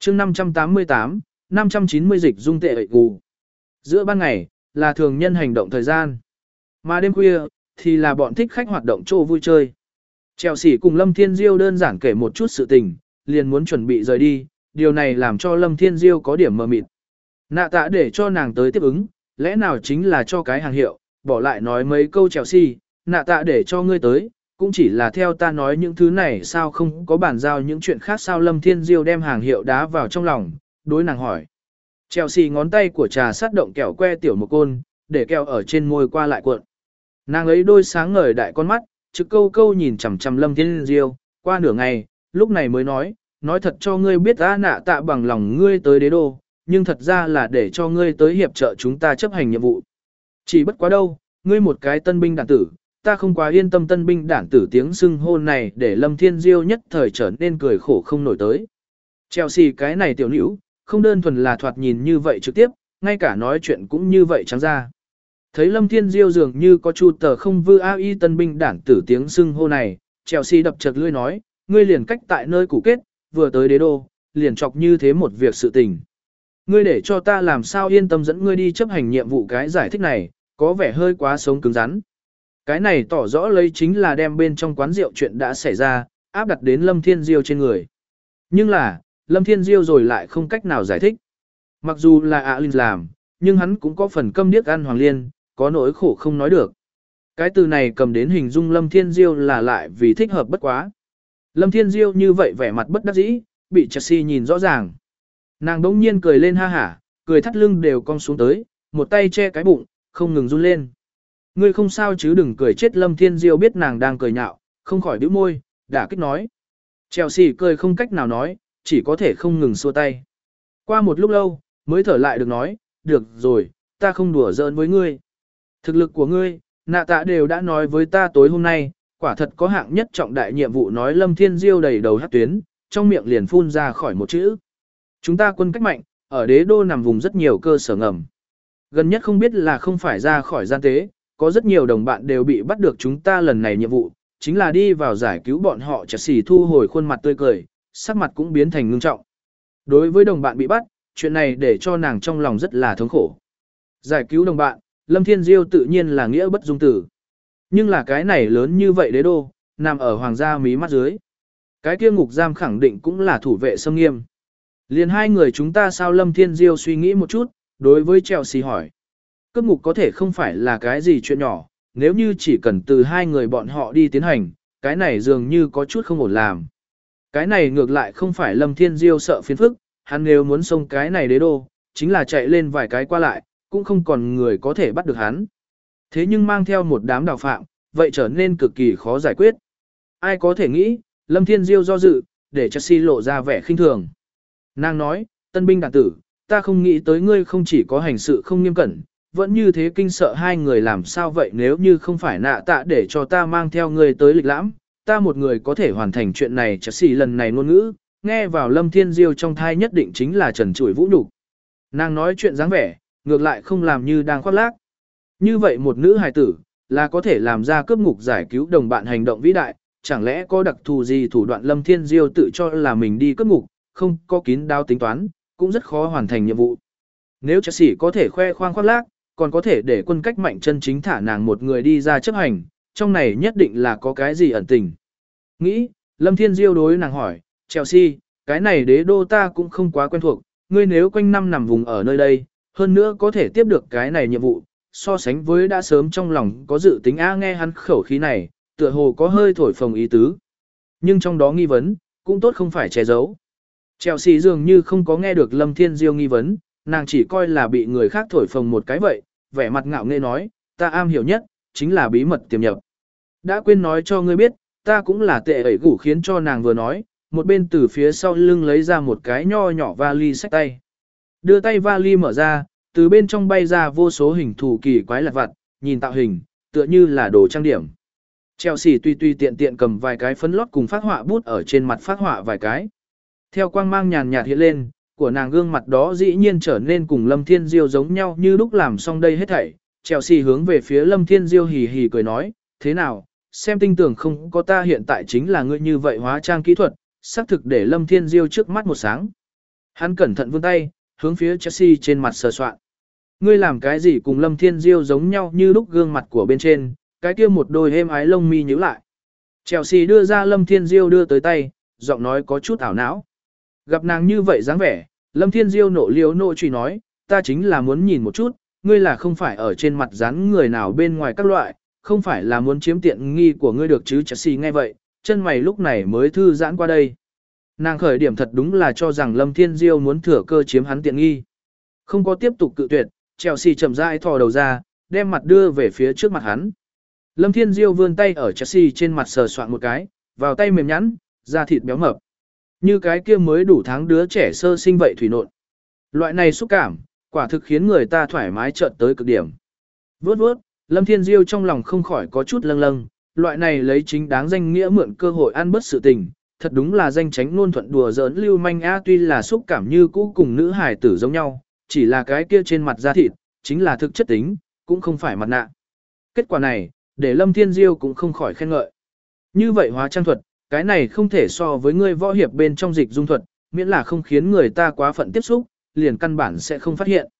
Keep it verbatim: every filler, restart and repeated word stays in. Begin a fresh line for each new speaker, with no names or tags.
chương năm trăm tám mươi tám, năm trăm chín mươi dịch dung tệ ệ gù. Giữa ban ngày, là thường nhân hành động thời gian. Mà đêm khuya, thì là bọn thích khách hoạt động chỗ vui chơi. Chelsea cùng Lâm Thiên Diêu đơn giản kể một chút sự tình, liền muốn chuẩn bị rời đi, điều này làm cho Lâm Thiên Diêu có điểm mờ mịt. Nạ tạ để cho nàng tới tiếp ứng, lẽ nào chính là cho cái hàng hiệu, bỏ lại nói mấy câu Chelsea, nạ tạ để cho ngươi tới, cũng chỉ là theo ta nói những thứ này sao không có bàn giao những chuyện khác sao. Lâm Thiên Diêu đem hàng hiệu đá vào trong lòng, đối nàng hỏi. Chelsea ngón tay của trà sát động kẹo que tiểu một côn, để kẹo ở trên môi qua lại cuộn. Nàng ấy đôi sáng ngời đại con mắt, trực câu câu nhìn chằm chằm Lâm Thiên Diêu, qua nửa ngày, lúc này mới nói, nói thật cho ngươi biết ta nạ tạ bằng lòng ngươi tới đế đô, nhưng thật ra là để cho ngươi tới hiệp trợ chúng ta chấp hành nhiệm vụ. Chỉ bất quá đâu, ngươi một cái tân binh đản tử, ta không quá yên tâm tân binh đản tử tiếng xưng hôn này để Lâm Thiên Diêu nhất thời trở nên cười khổ không nổi tới. Chelsea cái này tiểu nữ, không đơn thuần là thoạt nhìn như vậy trực tiếp, ngay cả nói chuyện cũng như vậy trắng ra. Thấy Lâm Thiên Diêu dường như có chu tờ không vư a y tân binh đản tử tiếng xưng hô này, Chelsea đập chật lưỡi nói, ngươi liền cách tại nơi cũ kết, vừa tới đế đô, liền chọc như thế một việc sự tình. Ngươi để cho ta làm sao yên tâm dẫn ngươi đi chấp hành nhiệm vụ, cái giải thích này, có vẻ hơi quá sống cứng rắn. Cái này tỏ rõ lấy chính là đem bên trong quán rượu chuyện đã xảy ra, áp đặt đến Lâm Thiên Diêu trên người. Nhưng là, Lâm Thiên Diêu rồi lại không cách nào giải thích. Mặc dù là ạ Linh làm, nhưng hắn cũng có phần câm điếc ăn Hoàng Liên, có nỗi khổ không nói được. Cái từ này cầm đến hình dung Lâm Thiên Diêu là lại vì thích hợp bất quá. Lâm Thiên Diêu như vậy vẻ mặt bất đắc dĩ, bị Chelsea nhìn rõ ràng. Nàng đống nhiên cười lên ha hả, cười thắt lưng đều cong xuống tới, một tay che cái bụng, không ngừng run lên. Ngươi không sao chứ, đừng cười chết. Lâm Thiên Diêu biết nàng đang cười nhạo, không khỏi bĩu môi, đả kích nói. Chelsea cười không cách nào nói, chỉ có thể không ngừng xua tay. Qua một lúc lâu, mới thở lại được nói, được rồi, ta không đùa giỡn với ngươi. Thực lực của ngươi, nạ tạ đều đã nói với ta tối hôm nay, quả thật có hạng nhất trọng đại nhiệm vụ. Nói Lâm Thiên Diêu đầy đầu hát tuyến, trong miệng liền phun ra khỏi một chữ. Chúng ta quân cách mạnh, ở đế đô nằm vùng rất nhiều cơ sở ngầm. Gần nhất không biết là không phải ra khỏi gian tế, có rất nhiều đồng bạn đều bị bắt được. Chúng ta lần này nhiệm vụ, chính là đi vào giải cứu bọn họ. Chelsea thu hồi khuôn mặt tươi cười, sắc mặt cũng biến thành ngưng trọng. Đối với đồng bạn bị bắt, chuyện này để cho nàng trong lòng rất là thống khổ. Giải cứu đồng bạn, Lâm Thiên Diêu tự nhiên là nghĩa bất dung tử. Nhưng là cái này lớn như vậy đế đô, nằm ở hoàng gia mí mắt dưới. Cái kia ngục giam khẳng định cũng là thủ vệ xâm nghiêm. Liền hai người chúng ta sao? Lâm Thiên Diêu suy nghĩ một chút, đối với Chelsea hỏi. Cướp ngục có thể không phải là cái gì chuyện nhỏ, nếu như chỉ cần từ hai người bọn họ đi tiến hành, cái này dường như có chút không ổn làm. Cái này ngược lại không phải Lâm Thiên Diêu sợ phiền phức, hắn nếu muốn xông cái này đế đô, chính là chạy lên vài cái qua lại, cũng không còn người có thể bắt được hắn. Thế nhưng mang theo một đám đào phạm, vậy trở nên cực kỳ khó giải quyết. Ai có thể nghĩ, Lâm Thiên Diêu do dự, để Chelsea lộ ra vẻ khinh thường. Nàng nói, tân binh đàn tử, ta không nghĩ tới ngươi không chỉ có hành sự không nghiêm cẩn, vẫn như thế kinh sợ hai người. Làm sao vậy? Nếu như không phải nạ tạ để cho ta mang theo ngươi tới lịch lãm, ta một người có thể hoàn thành chuyện này. Chelsea lần này ngôn ngữ, nghe vào Lâm Thiên Diêu trong thai nhất định chính là trần trụi vũ nhục. Nàng nói chuyện dáng vẻ, ngược lại không làm như đang khoác lác. Như vậy một nữ hài tử, là có thể làm ra cướp ngục giải cứu đồng bạn hành động vĩ đại, chẳng lẽ có đặc thù gì thủ đoạn? Lâm Thiên Diêu tự cho là mình đi cướp ngục, không có kín đáo tính toán, cũng rất khó hoàn thành nhiệm vụ. Nếu Chelsea có thể khoe khoang khoác lác, còn có thể để quân cách mạnh chân chính thả nàng một người đi ra chấp hành, trong này nhất định là có cái gì ẩn tình. Nghĩ, Lâm Thiên Diêu đối nàng hỏi, Chelsea, cái này đế đô ta cũng không quá quen thuộc, ngươi nếu quanh năm nằm vùng ở nơi đây, hơn nữa có thể tiếp được cái này nhiệm vụ, so sánh với đã sớm trong lòng có dự tính. A nghe hắn khẩu khí này, tựa hồ có hơi thổi phồng ý tứ. Nhưng trong đó nghi vấn, cũng tốt không phải che giấu. Chelsea dường như không có nghe được Lâm Thiên Diêu nghi vấn, nàng chỉ coi là bị người khác thổi phồng một cái vậy, vẻ mặt ngạo nghễ nói, ta am hiểu nhất, chính là bí mật tiềm nhập. Đã quên nói cho ngươi biết, ta cũng là tệ ẩy gủ, khiến cho nàng vừa nói, một bên từ phía sau lưng lấy ra một cái nho nhỏ vali xách tay. Đưa tay vali mở ra, từ bên trong bay ra vô số hình thù kỳ quái lặt vặt, nhìn tạo hình, tựa như là đồ trang điểm. Chelsea tùy tùy tiện tiện cầm vài cái phấn lót cùng phát họa bút ở trên mặt phát họa vài cái. Theo quang mang nhàn nhạt hiện lên, của nàng gương mặt đó dĩ nhiên trở nên cùng Lâm Thiên Diêu giống nhau như lúc. Làm xong đây hết thảy, Chelsea hướng về phía Lâm Thiên Diêu hì hì cười nói, thế nào, xem tinh tưởng không có ta hiện tại chính là ngươi như vậy hóa trang kỹ thuật, xác thực để Lâm Thiên Diêu trước mắt một sáng. Hắn cẩn thận vươn tay, hướng phía Chelsea trên mặt sờ soạn. Ngươi làm cái gì cùng Lâm Thiên Diêu giống nhau như lúc gương mặt của bên trên, cái kia một đôi êm ái lông mi nhíu lại. Chelsea đưa ra Lâm Thiên Diêu đưa tới tay, giọng nói có chút ảo não. Gặp nàng như vậy dáng vẻ, Lâm Thiên Diêu nộ liếu nộ truy nói, ta chính là muốn nhìn một chút, ngươi là không phải ở trên mặt dán người nào bên ngoài các loại, không phải là muốn chiếm tiện nghi của ngươi được chứ. Chelsea nghe vậy, chân mày lúc này mới thư giãn qua đây. Nàng khởi điểm thật đúng là cho rằng Lâm Thiên Diêu muốn thừa cơ chiếm hắn tiện nghi. Không có tiếp tục cự tuyệt, Chelsea chậm rãi thò đầu ra, đem mặt đưa về phía trước mặt hắn. Lâm Thiên Diêu vươn tay ở Chelsea trên mặt sờ soạn một cái, vào tay mềm nhẵn, da thịt béo mập. Như cái kia mới đủ tháng đứa trẻ sơ sinh vậy thủy nộn. Loại này xúc cảm, quả thực khiến người ta thoải mái chợt tới cực điểm. Vướt vướt, Lâm Thiên Diêu trong lòng không khỏi có chút lâng lâng, loại này lấy chính đáng danh nghĩa mượn cơ hội ăn bớt sự tình, thật đúng là danh tránh luôn thuận đùa giỡn lưu manh a. Tuy là xúc cảm như cũ cùng nữ hài tử giống nhau, chỉ là cái kia trên mặt da thịt, chính là thực chất tính, cũng không phải mặt nạ. Kết quả này, để Lâm Thiên Diêu cũng không khỏi khen ngợi. Như vậy hóa trang thuật, cái này không thể so với ngươi võ hiệp bên trong dịch dung thuật, miễn là không khiến người ta quá phận tiếp xúc, liền căn bản sẽ không phát hiện.